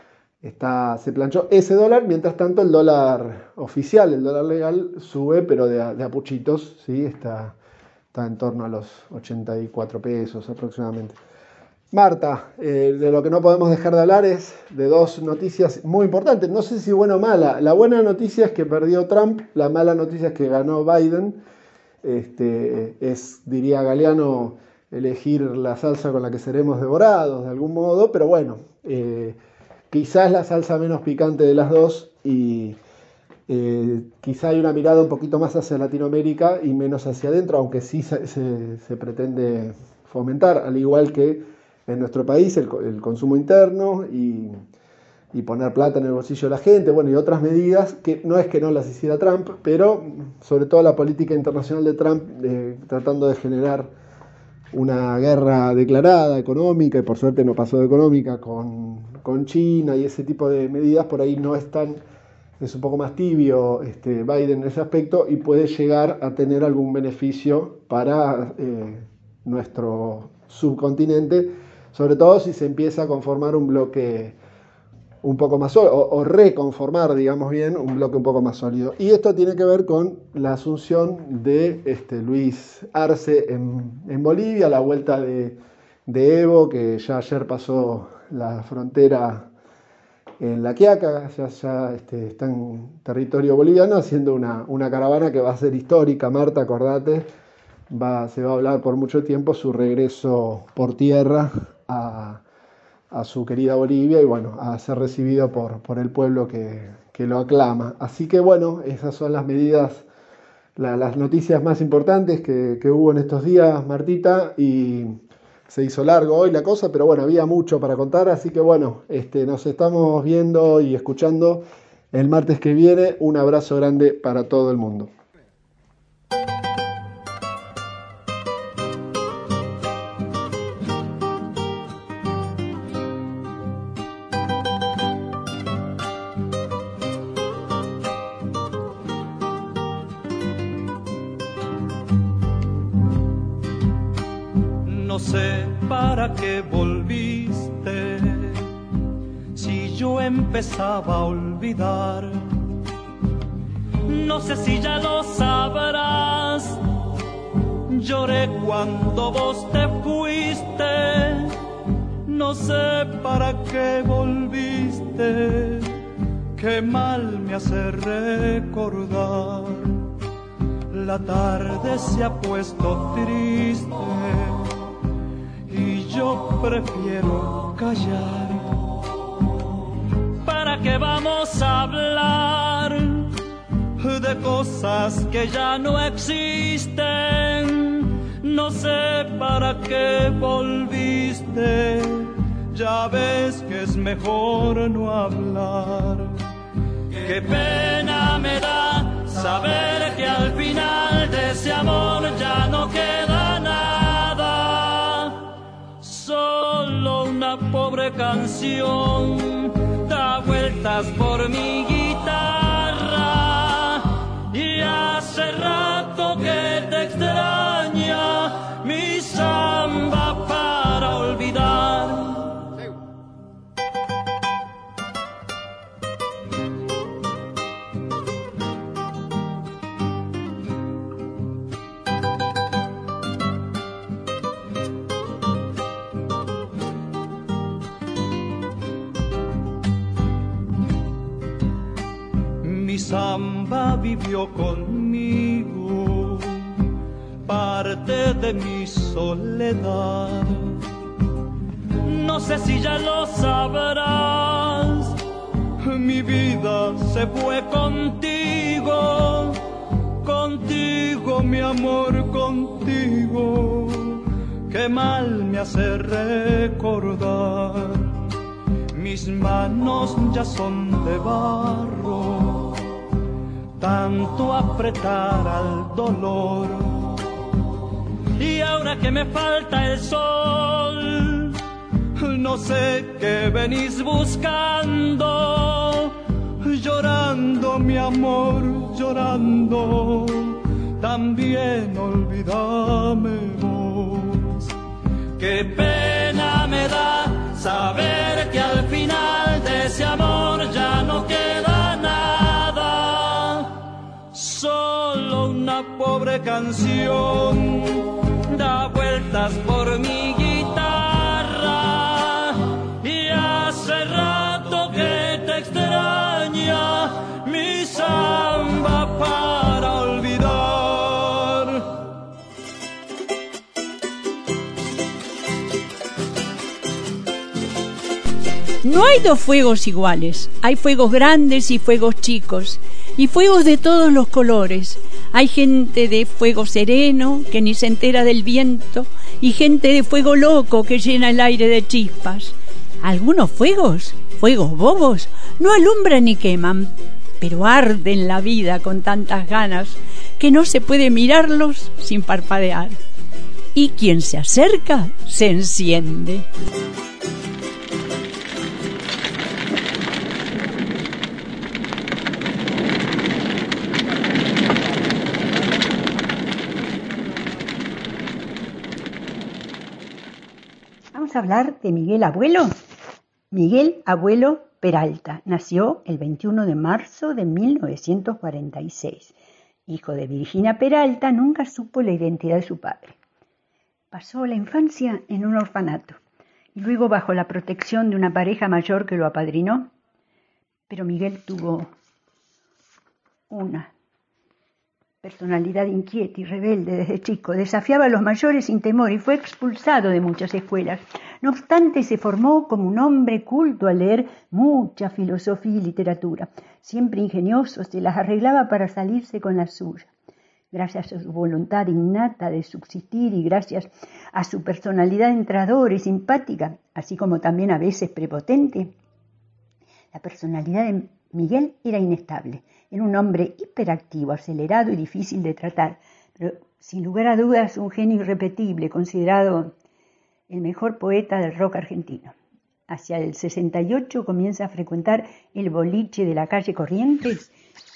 Está, se planchó ese dólar, mientras tanto el dólar oficial, el dólar legal, sube, pero de a, de a puchitos, ¿sí? está, está en torno a los ochenta y cuatro pesos aproximadamente. Marta, eh, de lo que no podemos dejar de hablar es de dos noticias muy importantes, no sé si buena o mala. La buena noticia es que perdió Trump, la mala noticia es que ganó Biden. Este, es, diría Galeano, elegir la salsa con la que seremos devorados de algún modo, pero bueno... Eh, Quizás la salsa menos picante de las dos y eh, quizá hay una mirada un poquito más hacia Latinoamérica y menos hacia adentro, aunque sí se, se, se pretende fomentar, al igual que en nuestro país, el, el consumo interno y, y poner plata en el bolsillo de la gente, bueno, y otras medidas que no es que no las hiciera Trump, pero sobre todo la política internacional de Trump eh, tratando de generar una guerra declarada económica, y por suerte no pasó de económica, con, con China y ese tipo de medidas, por ahí no es tan, es un poco más tibio este, Biden en ese aspecto y puede llegar a tener algún beneficio para eh, nuestro subcontinente, sobre todo si se empieza a conformar un bloque un poco más sólido, o, o reconformar, digamos bien, un bloque un poco más sólido. Y esto tiene que ver con la asunción de este, Luis Arce en, en Bolivia, la vuelta de, de Evo, que ya ayer pasó la frontera en La Quiaca, ya, ya este, está en territorio boliviano, haciendo una, una caravana que va a ser histórica. Marta, acordate, va, se va a hablar por mucho tiempo su regreso por tierra a a su querida Bolivia y bueno, a ser recibido por, por el pueblo que, que lo aclama. Así que bueno, esas son las medidas, la, las noticias más importantes que, que hubo en estos días, Martita, y se hizo largo hoy la cosa, pero bueno, había mucho para contar, así que bueno, este, nos estamos viendo y escuchando el martes que viene. Un abrazo grande para todo el mundo. No sé para qué volviste, si yo empezaba a olvidar. No sé si ya lo sabrás, lloré cuando vos te fuiste. No sé para qué volviste, qué mal me hace recordar. La tarde se ha puesto triste y yo prefiero callar. ¿Para qué vamos a hablar de cosas que ya no existen? No sé para qué volviste, ya ves que es mejor no hablar. Qué pena me da saber que al final de ese amor ya no queda nada, solo una pobre canción da vueltas por mi guitarra, y hace rato que te extraña mi samba para olvidar. Mi samba vivió conmigo, parte de mi soledad. No sé si ya lo sabrás, mi vida se fue contigo, contigo mi amor, contigo. Qué mal me hace recordar, mis manos ya son de barro, tanto apretar al dolor. Y ahora que me falta el sol, no sé qué venís buscando, llorando mi amor, llorando, también olvídame vos. Qué pena me da saber que al final de ese amor ya no queda nada, solo una pobre canción da vueltas por mi guitarra, y hace rato que te extraña mi samba para olvidar. No hay dos fuegos iguales, hay fuegos grandes y fuegos chicos, y fuegos de todos los colores. Hay gente de fuego sereno que ni se entera del viento, y gente de fuego loco que llena el aire de chispas. Algunos fuegos, fuegos bobos, no alumbran ni queman, pero arden la vida con tantas ganas que no se puede mirarlos sin parpadear. Y quien se acerca se enciende. a hablar de Miguel Abuelo. Miguel Abuelo Peralta nació el veintiuno de marzo de mil novecientos cuarenta y seis. Hijo de Virginia Peralta, nunca supo la identidad de su padre. Pasó la infancia en un orfanato y luego bajo la protección de una pareja mayor que lo apadrinó. Pero Miguel tuvo una personalidad inquieta y rebelde desde chico. Desafiaba a los mayores sin temor y fue expulsado de muchas escuelas. No obstante, se formó como un hombre culto al leer mucha filosofía y literatura. Siempre ingenioso, se las arreglaba para salirse con la suya. Gracias a su voluntad innata de subsistir y gracias a su personalidad entradora y simpática, así como también a veces prepotente, la personalidad de Miguel era inestable. Era un hombre hiperactivo, acelerado y difícil de tratar, pero sin lugar a dudas un genio irrepetible, considerado el mejor poeta del rock argentino. Hacia el sesenta y ocho comienza a frecuentar el boliche de la calle Corrientes,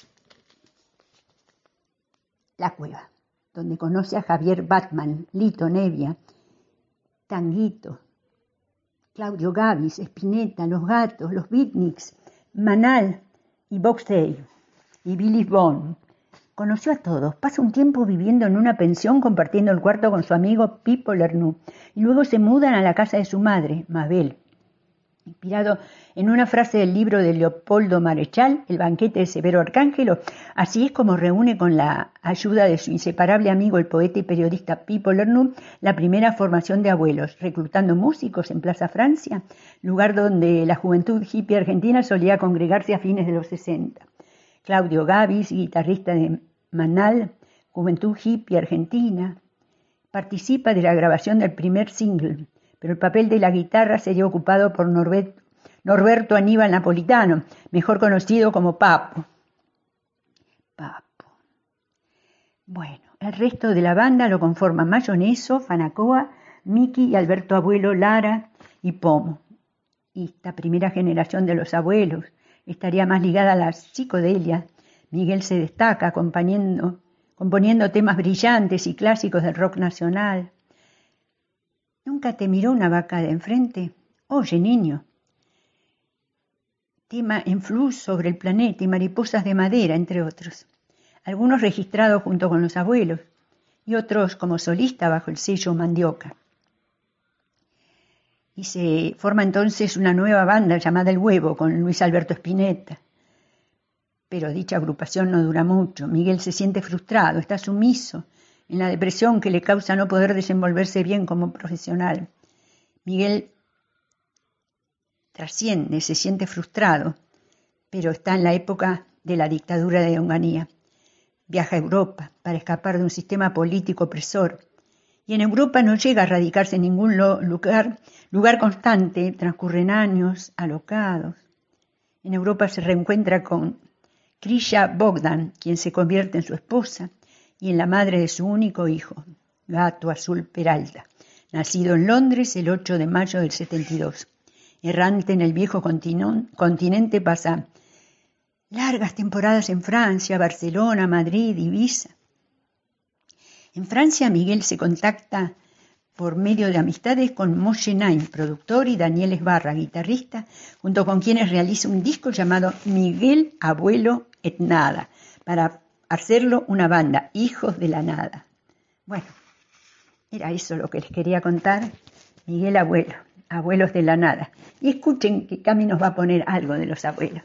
La Cueva, donde conoce a Javier Batman, Lito Nevia, Tanguito, Claudio Gavis, Spinetta, Los Gatos, Los Beatniks, Manal y Box Day y Billy Bond. Conoció a todos. Pasa un tiempo viviendo en una pensión compartiendo el cuarto con su amigo Pipo Lernoux y luego se mudan a la casa de su madre, Mabel. Inspirado en una frase del libro de Leopoldo Marechal, El banquete de Severo Arcángelo, así es como reúne con la ayuda de su inseparable amigo, el poeta y periodista Pipo Lernoux, la primera formación de abuelos, reclutando músicos en Plaza Francia, lugar donde la juventud hippie argentina solía congregarse a fines de los sesenta. Claudio Gavis, guitarrista de Manal, Juventud Hippie Argentina, participa de la grabación del primer single, pero el papel de la guitarra sería ocupado por Norberto, Norberto Aníbal Napolitano, mejor conocido como Papo. Papo. Bueno, el resto de la banda lo conforman Mayoneso, Fanacoa, Miki y Alberto Abuelo, Lara y Pomo. Y esta primera generación de los abuelos estaría más ligada a la psicodelia. Miguel se destaca componiendo, componiendo temas brillantes y clásicos del rock nacional. ¿Nunca te miró una vaca de enfrente? Oye, niño. Tema en Flux, Sobre el planeta y Mariposas de madera, entre otros. Algunos registrados junto con los abuelos y otros como solista bajo el sello Mandioca. Y se forma entonces una nueva banda llamada El Huevo con Luis Alberto Spinetta. Pero dicha agrupación no dura mucho. Miguel se siente frustrado, está sumiso en la depresión que le causa no poder desenvolverse bien como profesional. Miguel trasciende, se siente frustrado, pero está en la época de la dictadura de Onganía. Viaja a Europa para escapar de un sistema político opresor. Y en Europa no llega a radicarse en ningún lugar, lugar constante, transcurren años alocados. En Europa se reencuentra con Krisha Bogdan, quien se convierte en su esposa, y en la madre de su único hijo, Gato Azul Peralta, nacido en Londres el ocho de mayo del setenta y dos. Errante en el viejo continente, pasa largas temporadas en Francia, Barcelona, Madrid, Ibiza. En Francia, Miguel se contacta por medio de amistades con Moshe Naim, productor, y Daniel Esbarra, guitarrista, junto con quienes realiza un disco llamado Miguel Abuelo et Nada, para hacerlo una banda, Hijos de la Nada. Bueno, era eso lo que les quería contar. Miguel Abuelo, Abuelos de la Nada. Y escuchen que Cami nos va a poner algo de los abuelos.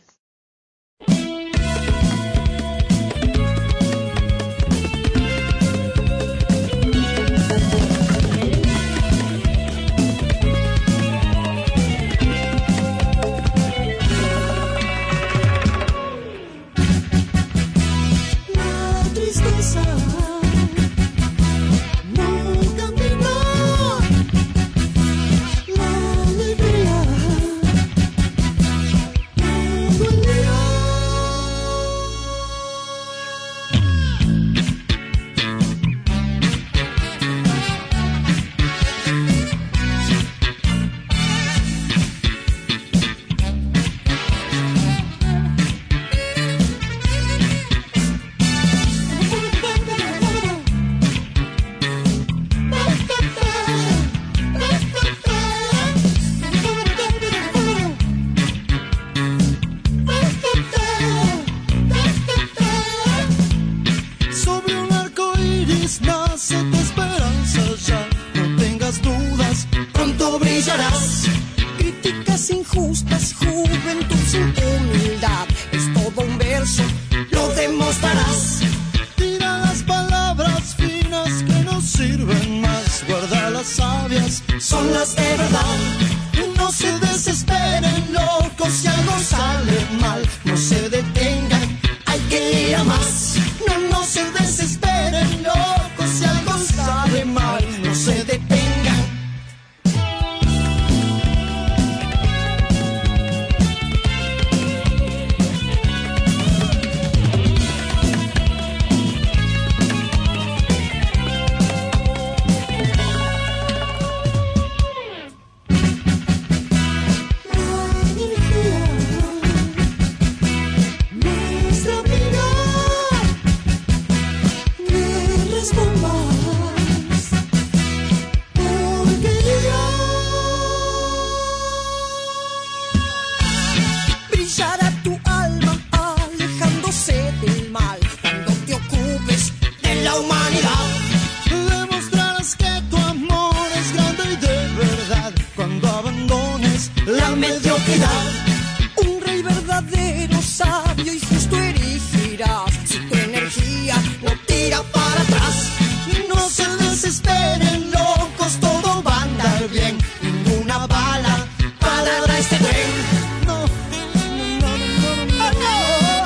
La alegría más. Críticas injustas, juventud sin humildad. Es todo un verso, lo demostrarás. Tira las palabras finas que no sirven más. Guarda las sabias, Son las de verdad. no se desesperen, locos, si algo sale mal. No se detengan, Hay que ir a más. no, no se desesperen, locos, si algo sale mal. No se detengan. Nuestra vida guerras con más, porque brillará tu alma alejándose del mal cuando te ocupes de la humanidad. Demostrarás que tu amor es grande y de verdad cuando abandones La mediocridad, un rey verdadero, sabio y justo erigirás. Si tu energía no tira para atrás, no se desesperen, locos, todo va a andar bien. Ninguna bala palabra este tren. no, no, no, no, no, no.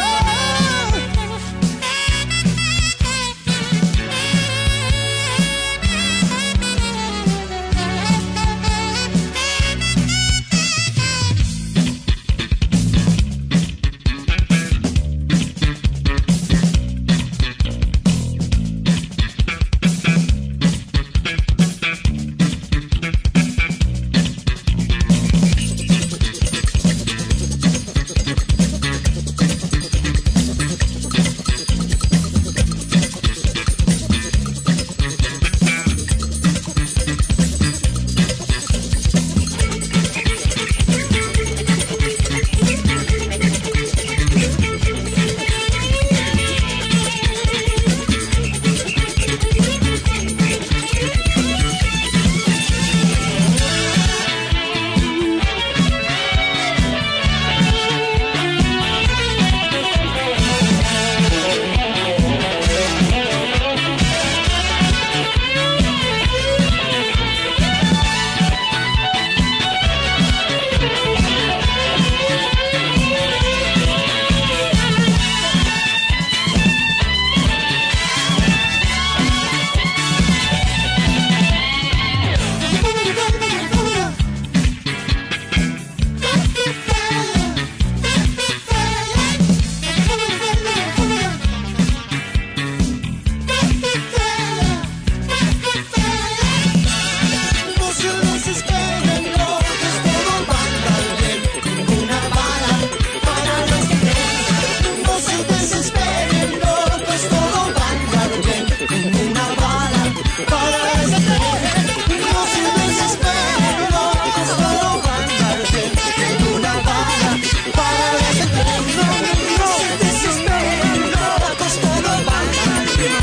No se desesperen, locos, todo va a andar bien. Ninguna bala para los que creen. No se desesperen, locos, todo va a andar bien. Ninguna bala para los que creen. No se desesperen, locos, todo va a andar bien. Ninguna bala para los que creen. No, no se desesperen, locos, todo va a andar bien.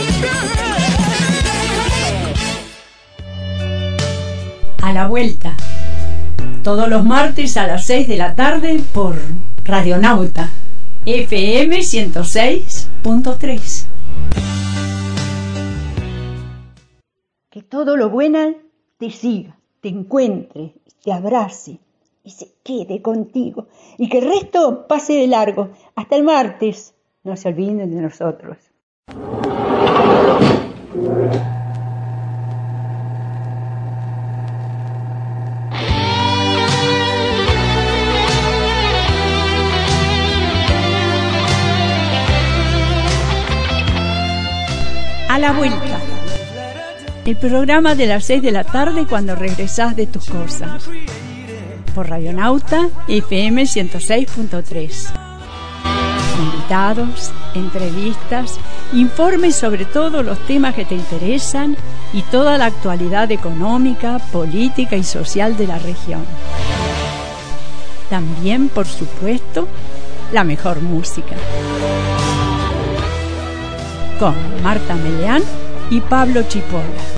A la vuelta, todos los martes a las seis de la tarde por Radionauta, F M ciento seis punto tres. Que todo lo bueno te siga, te encuentre, te abrace y se quede contigo. Y que el resto pase de largo. Hasta el martes. No se olviden de nosotros. A la vuelta. El programa de las seis de la tarde cuando regresás de tus cosas. Por Radionauta F M ciento seis punto tres. Invitados, entrevistas, informes sobre todos los temas que te interesan y toda la actualidad económica, política y social de la región. También, por supuesto, la mejor música. Con Marta Meleán y Pablo Chipola.